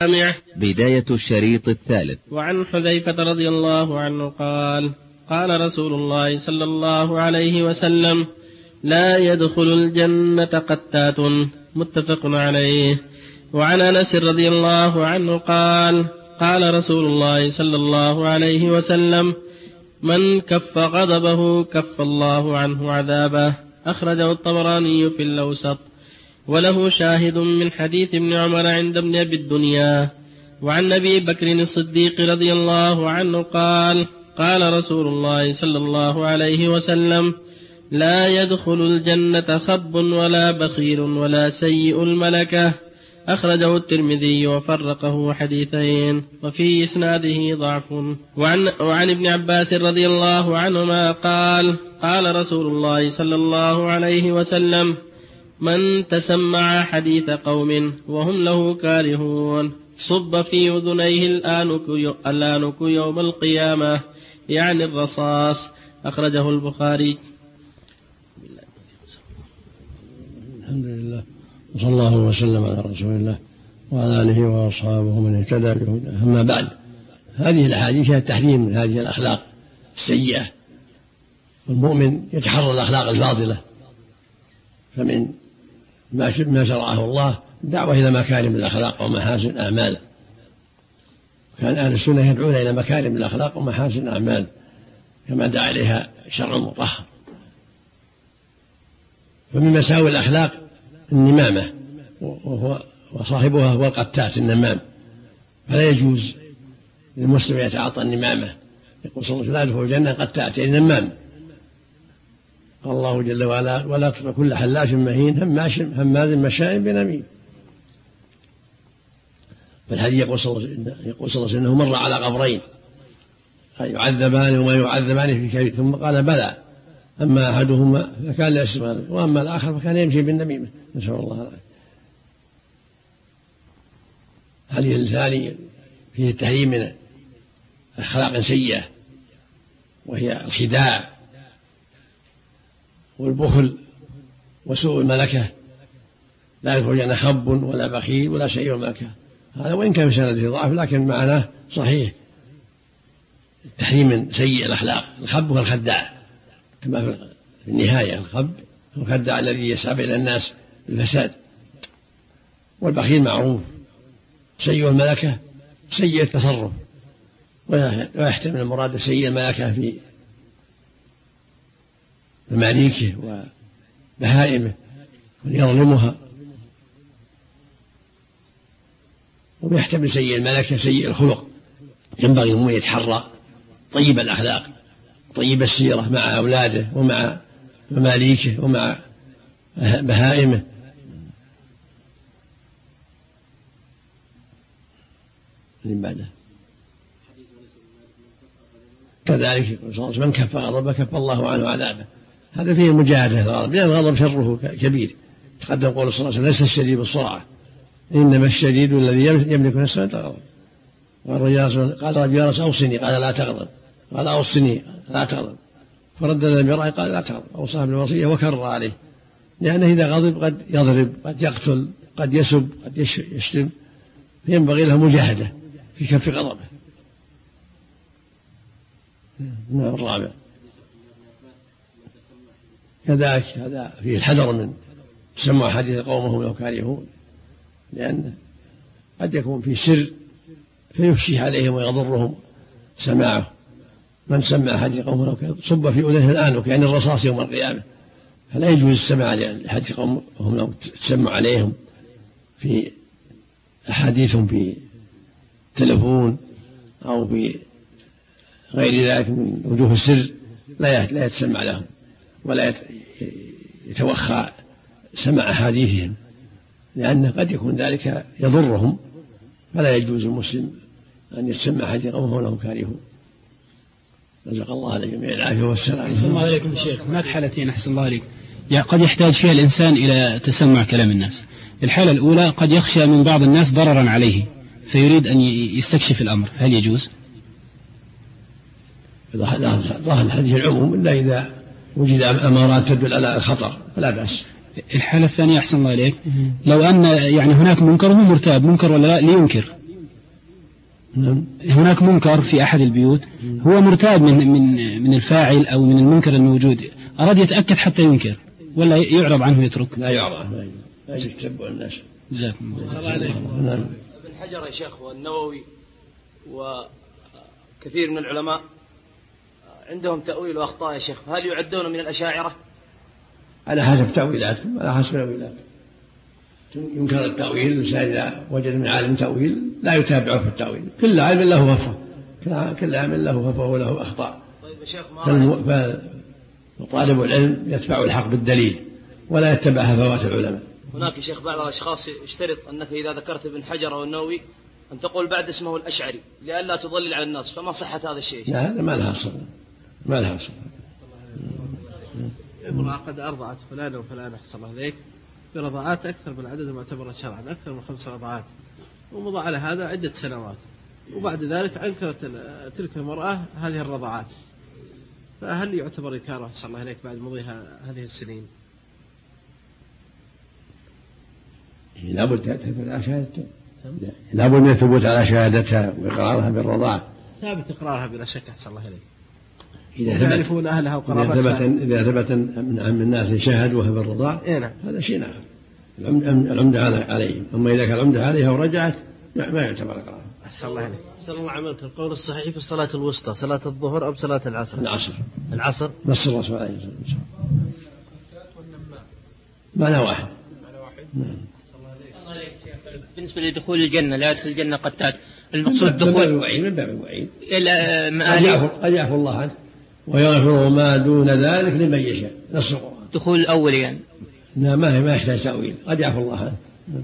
بداية الشريط الثالث. وعن حذيفة رضي الله عنه قال: قال رسول الله صلى الله عليه وسلم: لا يدخل الجنة قتات. متفق عليه. وعن أنس رضي الله عنه قال: قال رسول الله صلى الله عليه وسلم: من كف غضبه كف الله عنه عذابه. أخرجه الطبراني في الأوسط، وله شاهد من حديث ابن عمر عند ابن أبي الدنيا. وعن أبي بكر الصديق رضي الله عنه قال: قال رسول الله صلى الله عليه وسلم: لا يدخل الجنة خب ولا بخيل ولا سيء الملكة. أخرجه الترمذي وفرقه حديثين، وفي إسناده ضعف. وعن ابن عباس رضي الله عنهما قال: قال رسول الله صلى الله عليه وسلم: من تسمع حديث قوم وهم له كارهون صب في أذنيه الآنك يوم القيامة، يعني الرصاص. أخرجه البخاري. الحمد لله، وصلى الله وسلم على رسول الله وعلى آله وأصحابه من اهتدى بهداه. أما بعد، هذه الأحاديث فيها التحذير من هذه الأخلاق السيئة، والمؤمن يتحرى الأخلاق الفاضلة، فمن ما شرعه الله دعوة إلى مكارم الأخلاق ومحاسن الأعمال. كان أهل السنة يدعون إلى مكارم الأخلاق ومحاسن الأعمال كما دعا إليها شرع مطهر. فمن مساوي الأخلاق النمامة، وصاحبها هو القتات النمام، فلا يجوز للمسلم يتعاطى النمامة. يقول صلى الله عليه وسلم: لا يدخل الجنة قتات، يعني نمام. قال الله جل وعلا: ولا تطع كل حلاف مهين هماز مشاء بنميم. فالحديث يقول صلى الله عليه وسلم: إنه مر على قبرين يعذبان وما يعذبان في كبير، ثم قال: بلى، أما أحدهما فكان لا يسمع، وأما الآخر فكان يمشي بالنميمة، نسأل الله العافية. الحديث الثاني فيه التحريم من أخلاق سيئة، وهي الخداع والبخل وسوء الملكة. لا يدخل الجنة خب ولا بخيل ولا سيء الملكة. هذا وإن كان في سنده ضعف لكن معناه صحيح. التحريم من سيء الأخلاق. الخب هو الخداع، كما في النهاية الخب هو الخداع الذي يسعى إلى الناس بالفساد. والبخيل معروف. سيء الملكة سيء التصرف، ويحتمل المراد سيء الملكة في مماليكه وبهائمه ويظلمها، ويحتمل سيء الملكة سيء الخلق. ينبغي المؤمن يتحرى طيب الأخلاق طيب السيرة مع أولاده ومع مماليكه ومع بهائمه. بعده كذلك من كف غضبه كف الله عنه عذابه. هذا فيه مجاهدة الغضب، لأن الغضب شره كبير. تقدم قول صلى الله عليه وسلم: ليس الشديد بالسرعة، إنما الشديد الذي يملك نفسه الغضب. قال رجل: يا رسول أوصني، قال: لا تغضب. قال: أوصني، لا تغضب. فردد المرأة قال: لا تغضب. أوصاه بالوصية وكرر عليه، لأنه إذا غضب قد يضرب، قد يقتل، قد يسب، قد يشتم، فينبغي له مجاهدة في كف غضبه. الرابع كذلك هذا فيه الحذر من تسمع حديث قومهم لو كارهون، لأن قد يكون في سر فيفشي عليهم ويضرهم سماعه. من سمع حديث قومهم لو كارهون صب في أذنه الآنك، يعني الرصاص يوم القيامة. فلا يجوز السماع لحديث قومهم لو تسمع عليهم في أحاديثهم في تلفون أو في غير ذلك من وجوه السر، لا يتسمع لهم ولا يتوخى سمع أحاديثهم، لأنه قد يكون ذلك يضرهم. فلا يجوز المسلم أن يسمع حديث قومه لهم كارهون. رزق الله على جميع العافية والسلام. أحسن الله عليكم شيخ. هناك حالتين أحسن الله عليك قد يحتاج فيها الإنسان إلى تسمع كلام الناس. الحالة الأولى قد يخشى من بعض الناس ضررا عليه فيريد أن يستكشف الأمر، هل يجوز؟ ظاهر الحديث العموم إلا إذا وجد أمارات تدل على الخطر فلا بأس. الحالة الثانية أحسن الله عليك، لو أن يعني هناك منكر وهو مرتاب، منكر ولا لا لينكر، هناك منكر في أحد البيوت هو مرتاب من الفاعل أو من المنكر الموجود، أراد يتأكد حتى ينكر ولا يعرض عنه يترك؟ لا يعرض، لا يتبع الناس. جزاكم الله. صلى عليكم. ابن حجر يا شيخ والنووي وكثير من العلماء عندهم تأويل وأخطاء يا شيخ، هل يعدون من الأشاعرة؟ على حسب تأويلاتهم، ينكر التأويل. الإنسان إذا وجد من عالم تأويل لا يتابعه في التأويل، كل عالم له هفوة، كل عالم له هفوة وله أخطاء. طيب يا شيخ فطالب العلم يتبع الحق بالدليل ولا يتبع هفوات العلماء. هناك يا شيخ بعض الأشخاص يشترط أنك إذا ذكرت ابن حجر أو النووي أن تقول بعد اسمه الأشعري لئلا تضلل على الناس، فما صحة هذا الشيء؟ لا، هذا ما لها أصل، ما لها أصل. امرأة قد أرضعت فلان وفلان أحسن الله عليك برضاعات أكثر من عدد المعتبر شرعا، أكثر من 5 رضعات، ومضى على هذا عدة سنوات، وبعد ذلك أنكرت تلك المرأة هذه الرضعات، فهل يعتبر إنكاره أحسن الله عليك بعد مضي هذه السنين؟ لابد تثبت على شهادتها، لابد من الثبوت على شهادتها وإقرارها بالرضاعة. ثابت إقرارها بلا شك أحسن الله عليك. إذا يعرفون أهلها وقرابتها. إذا ثبت من عام الناس شاهدوها بالرضاع هذا شيء آخر، العمدة عليهم. أما إذا كان العمدة عليها ورجعت ما يعتبر إقرار. أحسن الله عليك. أحسن الله عملك. القول الصحيح في الصلاة الوسطى صلاة الظهر أو صلاة العصر؟ العصر. نص الرسول عليه الصلاة والسلام. معنى واحد. بالنسبة لدخول الجنة، لا يدخل الجنة قتات، المقصود دخول من باب الوعيد. قد يعفو الله عنه ويغفر ما دون ذلك لمن يشاء. نص القرآن. دخول الأول يعني. لا، ما يحتاج تأويل، قد يعفو الله عنه.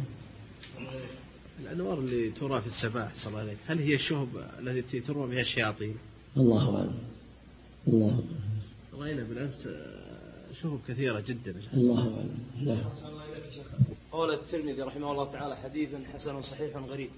الأنوار اللي ترى في السماء صلى الله عليه، هل هي الشهب التي تروى بها الشياطين؟ الله أعلم. الله رأينا بالأمس شهب كثيرة جدا. الله أعلم. لا. قول الترمذي رحمه الله تعالى حديث حسن صحيح غريب.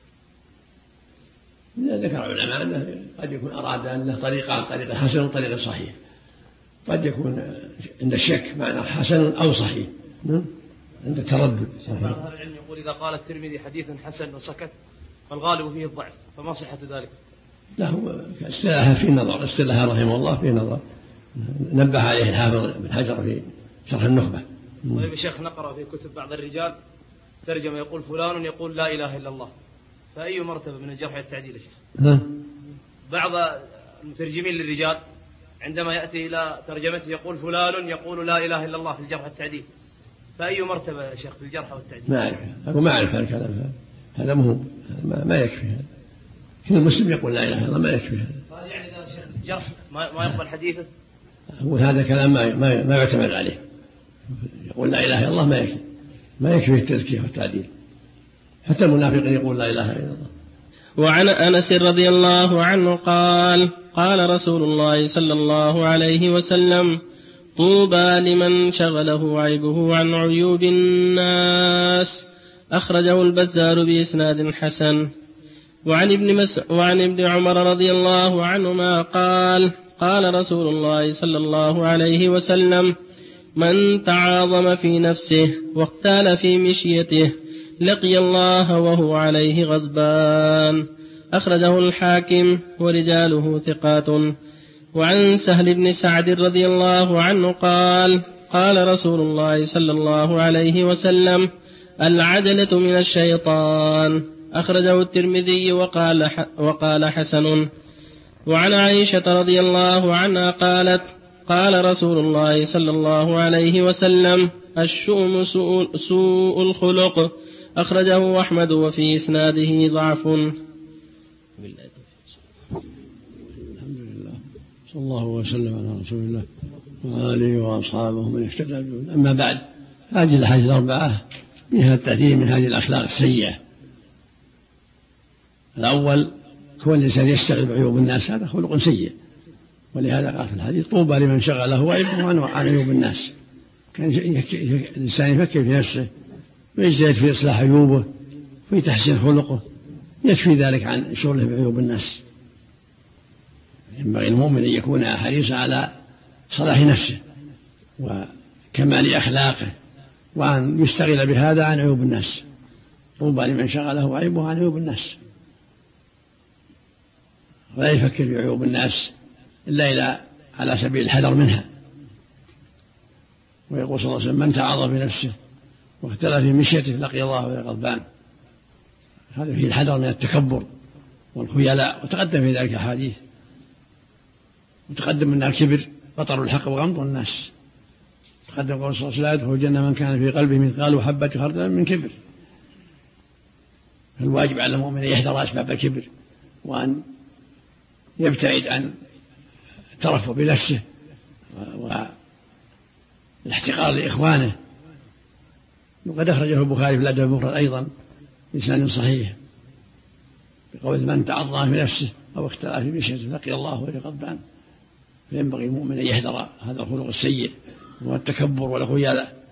ذكر العلماء أنه قد يكون أراد أن له طريقة حسن وطريقة صحيح، قد يكون عند الشك معنى حسن أو صحيح، عند التردد. بعض أهل العلم يقول إذا قال الترمذي حديث حسن وسكت فالغالب فيه الضعف، فما صحة ذلك؟ لا، هو استلاها في نظر، استلاها رحمه الله في نظر، نبه عليه الحافظ بن حجر في شرح النخبة. طيب الشيخ نقرأ في كتب بعض الرجال ترجمة يقول فلان يقول لا إله إلا الله، فأي مرتبة من الجرح والتعديل يا شيخ؟ بعض المترجمين للرجال عندما يأتي إلى ترجمته يقول فلان يقول لا إله إلا الله في الجرح والتعديل، فأي مرتبة يا شيخ في الجرح والتعديل؟ ما أعرف الكلام هذا مهم، ما يكفي هذا. كل مسلم يقول لا إله إلا الله ما يكفي هذا. هذا يعني إذا شيخ الجرح ما يقبل حديثه؟ وهذا كلام ما يعتمد عليه. يقول لا إله إلا الله ما يكفي التزكية والتعديل، حتى المنافقين يقول لا إله إلا الله. وعن أنس رضي الله عنه قال قال رسول الله صلى الله عليه وسلم طوبى لمن شغله عيبه عن عيوب الناس، أخرجه البزار بإسناد حسن. وعن ابن عمر رضي الله عنهما قال قال رسول الله صلى الله عليه وسلم من تعاظم في نفسه واختال في مشيته لقي الله وهو عليه غضبان، أخرجه الحاكم ورجاله ثقات. وعن سهل بن سعد رضي الله عنه قال قال رسول الله صلى الله عليه وسلم العجلة من الشيطان، أخرجه الترمذي وقال حسن. وعن عائشة رضي الله عنها قالت قال رسول الله صلى الله عليه وسلم الشؤم سوء الخلق، أخرجه أحمد وفي إسناده ضعف. الحمد لله، صلى الله وسلم على رسول الله وآله وأصحابه من اهتدى بهداه. أما بعد، هذه الأحاديث الأربعة فيها التأثير من هذه الأخلاق السيئة. الأول كون الإنسان يشتغل بعيوب الناس، هذا خلق سيء، ولهذا قال في الحديث طوبى لمن شغله عيبه عن عيوب الناس. كان الإنسان يفكر في نفسه ويجتهد في إصلاح عيوبه وفي تحسين خلقه، يكفي ذلك عن شغله بعيوب الناس. ينبغي المؤمن أن يكون حريصا على صلاح نفسه وكمال أخلاقه، وأن يشتغل بهذا عن عيوب الناس. طوبى لمن شغله عيبه عن عيوب الناس. ولا يفكر في عيوب الناس إلا على سبيل الحذر منها. ويقول صلى الله عليه وسلم: من تعاظم بنفسه واختلف في مشيته لقي الله وهو غضبان. هذا فيه الحذر من التكبر والخيلاء، وتقدم في ذلك أحاديث، وتقدم منها الكبر بطر الحق وغمط الناس. تقدم قول صلى الله عليه وسلم: لا يدخل الجنة من كان في قلبه مثقال حبة خردل من كبر. فالواجب على المؤمن أن يحذر أسباب الكبر، وأن يبتعد عن الترفع بنفسه والاحتقار لإخوانه. وقد أخرجه البخاري في الأدب المفرد أيضا بإسناد صحيح بقول: من تعظم في نفسه أو اختلف في مشيته لقي الله وهو غضبان. فينبغي المؤمن أن يحذر هذا الخلق السيء وهو التكبر والخيلاء.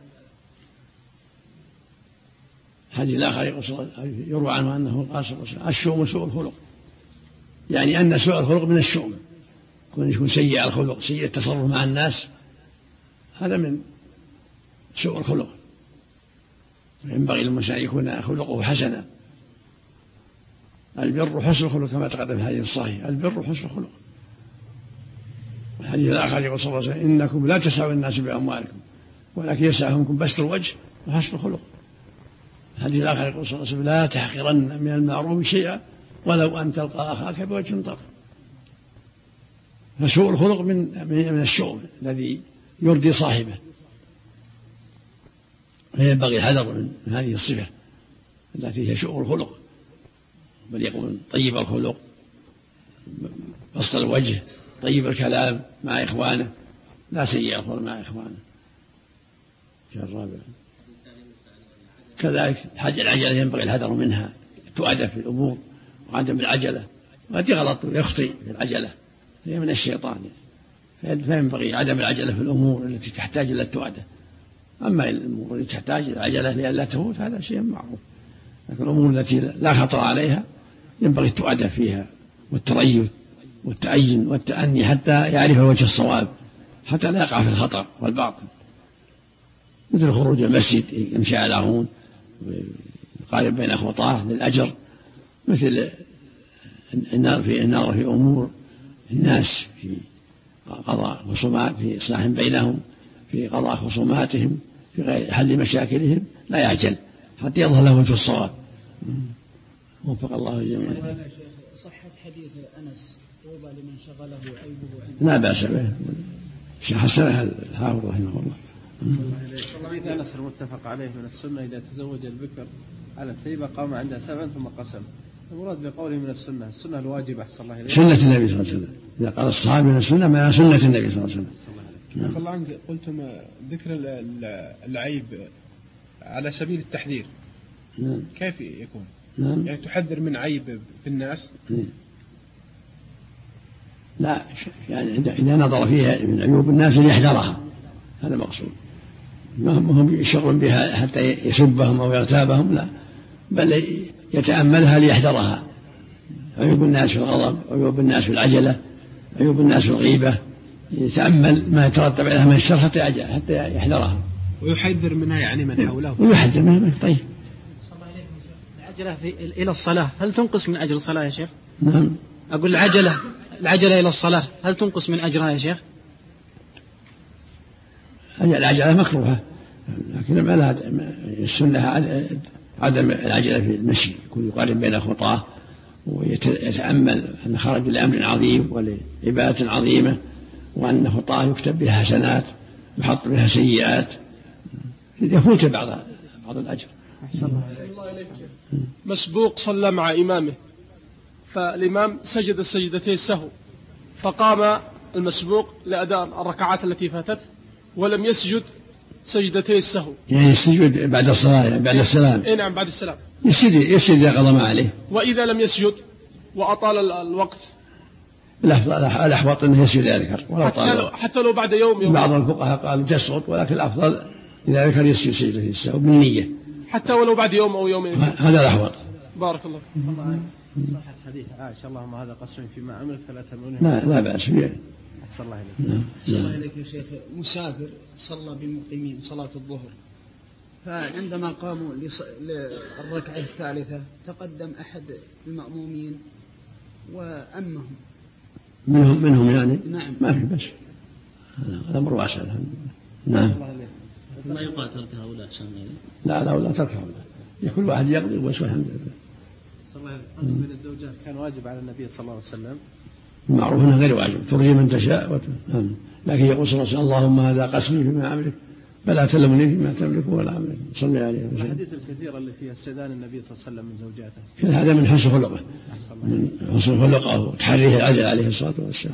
حديث الآخر يروى عنه أنه قال صلى الله عليه وسلم: الشؤم سوء الخلق، يعني أن سوء الخلق من الشؤم، يكون سيء الخلق سيء التصرف مع الناس، هذا من سوء الخلق. ينبغي للإنسان أن يكون خلقه حسنا. البر حسن الخلق كما تقدم في الحديث الصحيح: البر حسن الخلق. الحديث الآخر يقول صلى الله عليه وسلم: إنكم لا تسعوا الناس بأموالكم ولكن يسعهم بسط الوجه وحسن الخلق. الحديث الآخر يقول صلى الله عليه وسلم: لا تحقرن من المعروف شيئا ولو أن تلقى أخاك بوجه طلق. فسوء الخلق من الشؤم الذي يرضي صاحبه، فينبغي الحذر من هذه الصفة التي هي سوء الخلق، بل يكون طيب الخلق، بسط الوجه، طيب الكلام مع إخوانه، لا سيء الخلق مع إخوانه. الرابع كذلك العجلة ينبغي الحذر منها، تؤدى في الأمور وعدم العجلة، وقد يغلط ويخطئ في العجلة، هي من الشيطان، فينبغي عدم العجلة في الأمور التي تحتاج إلى التؤدى. أما الأمور التي تحتاج إلى العجلة لئلا تفوت هذا شيء معروف، لكن الأمور التي لا خطر عليها ينبغي التؤدى فيها والتريث والتأين والتأني حتى يعرف وجه الصواب، حتى لا يقع في الخطأ والباطل، مثل خروج المسجد يمشي على هون يقارب بين خطاه للأجر، مثل النار في أمور الناس، في قضاء خصومات، في إصلاح بينهم، في قضاء خصوماتهم، في غير حل مشاكلهم، لا يعجل حتى يظهر له وجه الصواب. وفق الله الجميع. صحة حديث أنس: طوبى لمن شغله عيبه لا بأس به، حسنها الحافظ رحمه الله. حديث أنس المتفق عليه من السنة: إذا تزوج البكر على الثيبة قام عندها 7 ثم قسم. المراد بقوله من السنة الواجبة أحسن الله إليه سنة النبي صلى الله عليه وسلم. إذا قال الصحابي من السنة ما سنة النبي صلى الله عليه وسلم. عفى الله عنك، قلتم ذكر العيب على سبيل التحذير. نعم. كيف يكون؟ نعم. يعني تحذر من عيب في الناس؟ لا، يعني إذا نظر فيها من عيوب الناس ليحذرها، هذا مقصود. ما هم شغل بها حتى يسبهم أو يغتابهم، لا، بل يتأملها ليحذرها. عيوب الناس في الغضب، عيوب الناس في العجلة، عيوب الناس في الغيبة، يتأمل ما يترتب عليها من الشر حتى يحذرها. ويحذر منها يعني من حوله. ويحذر منها. طيب. العجلة إلى الصلاة هل تنقص من أجر الصلاة يا شيخ؟ نعم. أقول العجلة إلى الصلاة هل تنقص من أجرها يا شيخ؟ العجلة مكروهة، لكن ما لها السنة عدم العجلة في المشي، يكون يقارب بين خطاه ويتأمل أن خرج لأمر عظيم ولعبادة عظيمة، وأن خطاه يكتب بها حسنات يحط بها سيئات، يفوت بعض الأجر. مسبوق صلى مع إمامه، فالإمام سجد السجدتين السهو، فقام المسبوق لأداء الركعات التي فاتت ولم يسجد سجدتي السهو، يعني السجود بعد الصلاة، يعني بعد السلام. إيه نعم، بعد السلام يسجد إذا قضى ما عليه. وإذا لم يسجد وأطال الوقت الأحوط أنه يسجد ذكر حتى لو بعد يوم. بعض الفقهاء قالوا تسقط، ولكن الأفضل إذا ذكر يسجد سجدة السهو بالنية حتى ولو بعد يوم أو يومين. هذا الأحوط. بارك الله فيك. صحة حديث عائشة: اللهم هذا قسم فيما عملت فلا تمنه. لا بأس به. أحسن الله إليك. أحسن الله إليك يا شيخ. مسافر صلى بمقيمين صلاة الظهر، فعندما قاموا للركعة الثالثة تقدم أحد المأمومين وأمهم، منهم يعني نعم. ما في بس هذا الأمر واسع. نعم. ما يقال ترك هؤلاء أحسن. لا ترك هؤلاء، كل واحد يقضي بس والحمد لله. صلى الله عليه وسلم من الزوجات كان واجب على النبي صلى الله عليه وسلم. المعروف أنه غير واجب، ترجي من تشاء لكن يقول صلى الله عليه وسلم اللهم هذا قسمي فيما أملك فلا تلمني فيما تملك ولا أملك. صلى عليه وسلم. الحديث الكثير اللي فيها استئذان النبي صلى الله عليه وسلم من زوجاته كل هذا من حسن خلقه، من حسن خلقه وتحريه العدل عليه الصلاة والسلام.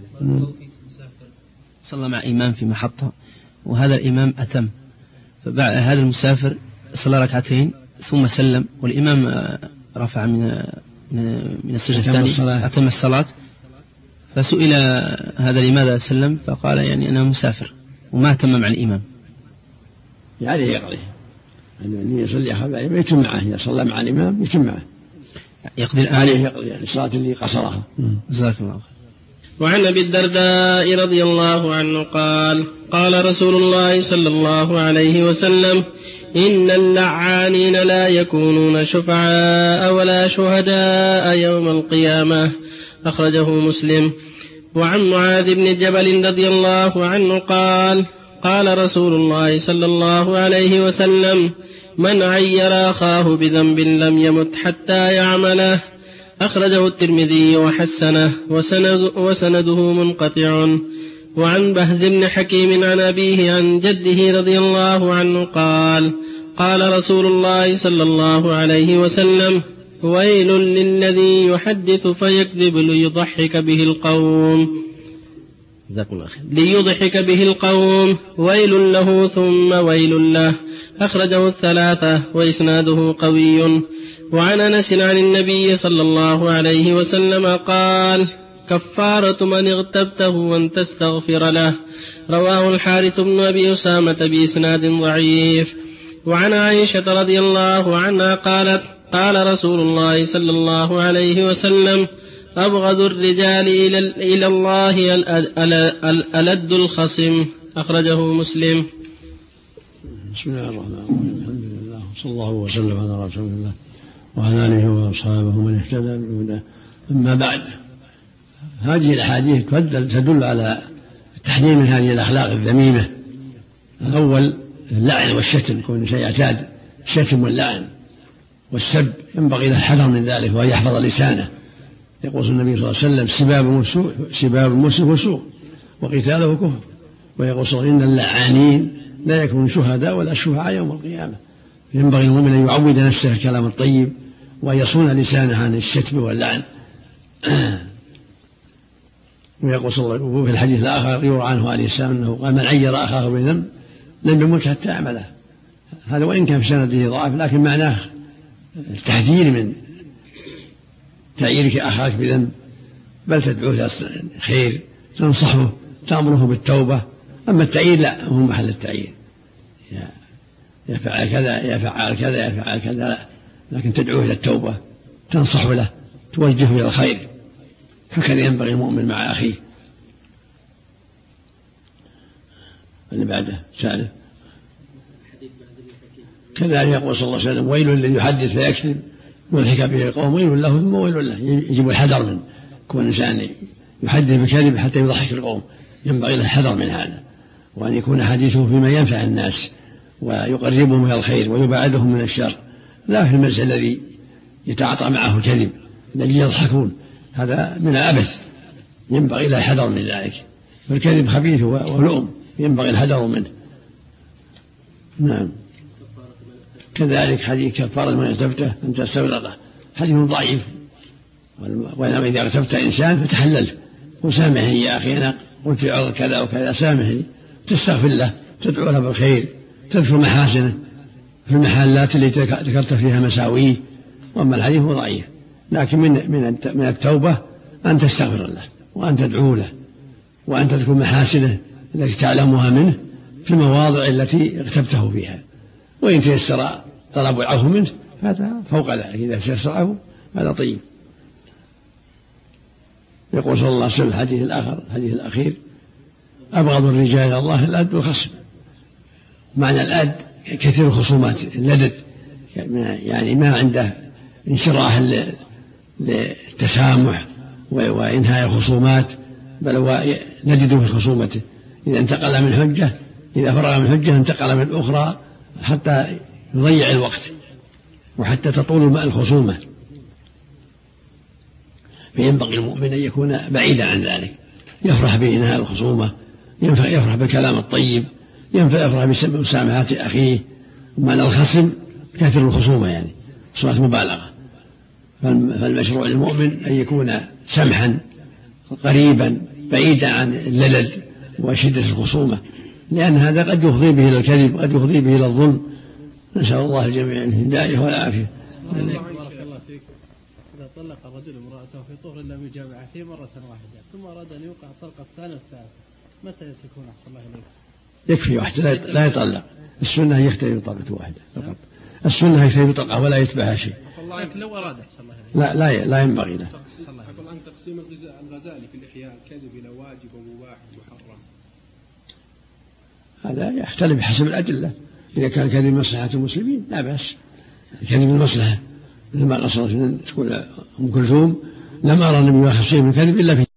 صلى مع إمام في محطة وهذا الإمام أتم، فبعد هذا المسافر صلى ركعتين ثم سلم والإمام رفع من السجدة الثانية أتم الصلاة، فسئل هذا لماذا سلم فقال يعني أنا مسافر وما أتم مع الإمام. يعني يقضي أن يصلي أخذ الإمام يتم معه، إذا صلى مع الإمام يتم معه يقضي الآن عليه يقضي يعني الصلاة اللي قصرها. جزاك الله خير. وعن أبي الدرداء رضي الله عنه قال قال رسول الله صلى الله عليه وسلم إن اللعانين لا يكونون شفعاء ولا شهداء يوم القيامة، أخرجه مسلم. وعن معاذ بن جبل رضي الله عنه قال قال رسول الله صلى الله عليه وسلم من عير أخاه بذنب لم يمت حتى يعمله، أخرجه الترمذي وحسنه وسنده منقطع. وعن بهز بن حكيم عن أبيه عن جده رضي الله عنه قال قال رسول الله صلى الله عليه وسلم ويل للذي يحدث فيكذب ليضحك به القوم ويل له ثم ويل له، أخرجه الثلاثة وإسناده قوي. وعن أنس عن النبي صلى الله عليه وسلم قال كفارة من اغتبته وأن تستغفر له، رواه الحارث بن أبي أسامة بإسناد ضعيف. وعن عائشة رضي الله عنها قالت قال رسول الله صلى الله عليه وسلم أبغض الرجال إلى الله الألد الخصم، أخرجه مسلم. بسم الله الرحمن الرحيم، الحمد لله صلى الله وسلم على رسول الله وعلى آله وأصحابه من اهتدى بهداه. أما بعد، هذه الأحاديث تدل على التحذير من هذه الأخلاق الذميمة. الأول اللعن والشتم، كون الإنسان يعتاد الشتم واللعن والسب، ينبغي له الحذر من ذلك وأن يحفظ لسانه. يقول النبي صلى الله عليه وسلم سباب المسلم فسوق وقتاله كفر. ويقول صلى الله عليه وسلم إن اللعانين لا يكونون شهداء ولا شفعاء يوم القيامة. ينبغي المؤمن أن يعود نفسه الكلام الطيب وأن يصون لسانه عن الشتم واللعن. ويقول صلى الله عليه وسلم في الحديث الآخر يروى عنه عليه السلام أنه قال من عير أخاه بذنب لم يمت حتى يعمله. هذا وإن كان في سنده ضعف، لكن معناه التحذير من تعييرك أخاك بذنب، بل تدعوه إلى خير، تنصحه، تأمره بالتوبة. أما التعيير لا، هو محل التعيير، يفعل كذا يفعل كذا يفعل كذا، لا، لكن تدعوه إلى التوبة، تنصحه له، توجهه إلى الخير. هكذا ينبغي المؤمن مع أخيه. اللي بعده سالم كذلك يقول صلى الله عليه وسلم ويل الذي يحدث فيكذب يضحك به القوم ويل له ثم ويل له. يجب الحذر من كون الإنسان يحدث بكذب حتى يضحك القوم، ينبغي له الحذر من هذا، وأن يكون حديثه فيما ينفع الناس ويقربهم إلى الخير ويبعدهم من الشر، لا في المزح الذي يتعاطى معه الكذب الذي يضحكون، هذا من العبث، ينبغي له الحذر من ذلك. فالكذب خبيث ولؤم، ينبغي الحذر منه. نعم. كذلك حديث كفارة من اغتبته أن تستغفر له، حديث ضعيف، وإنما إذا اغتبت إنسان فتحلل وسامحني يا أخي أنا قلت في عرض كذا وكذا، سامحني، تستغفر له، تدعو له بالخير، تذكر محاسنه في المحلات اللي ذكرت فيها مساويه. وأما الحديث هو ضعيف، لكن من التوبة أن تستغفر له وأن تدعو له وأن تذكر محاسنه التي تعلمها منه في المواضع التي اغتبته فيها. وإن تيسر طلب العفو منه هذا فوق ذلك، إذا تيسر العفو هذا طيب. يقول صلى الله عليه وسلم الحديث الأخير أبغض الرجال إلى الله الأد والخصم. معنى الأد كثير الخصومات، اللدد، يعني ما عنده انشراح للتسامح وإنهاء الخصومات، بل هو نجد في خصومته. إذا انتقل من حجة، إذا فرغ من حجة انتقل من أخرى حتى يضيع الوقت وحتى تطول الخصومة. فينبغي المؤمن أن يكون بعيدا عن ذلك، يفرح بإنهاء الخصومة، يفرح بالكلام الطيب، يفرح بمسامحة أخيه. ومعنى الخصم كثر الخصومة يعني صورة مبالغة. فالمشروع للمؤمن أن يكون سمحا قريبا بعيدا عن الللل وشدة الخصومة، لأن هذا قد يفضي به إلى الكذب، قد يفضي به إلى الظلم. نسأل الله الجميع الهداية والعافية. بارك الله فيك. إذا طلق الرجل امرأته في طهر لم يجامعها في مرة واحدة ثم أراد أن يوقع الطلقة الثانية والثالثة، متى تكون أحسن الله إليك؟ يكفي واحدة لا يطلق. السنة يختلف بطلقة واحدة فقط. السنة يختلف بطلقة ولا يتبعها شيء. لكن لو أراد أحسن الله إليك لا ينبغي له. أقول عن تقسيم الغزالي في الإحياء الكذب إلى واجب ومباح ومحرم. هذا يختلف بحسب الأدلة. إذا كان كذب مصلحة المسلمين لا بأس. كذب المصلحة مثل ما قصرت تقول أم كلثوم: لم أرى النبي يخشى من كذب إلا في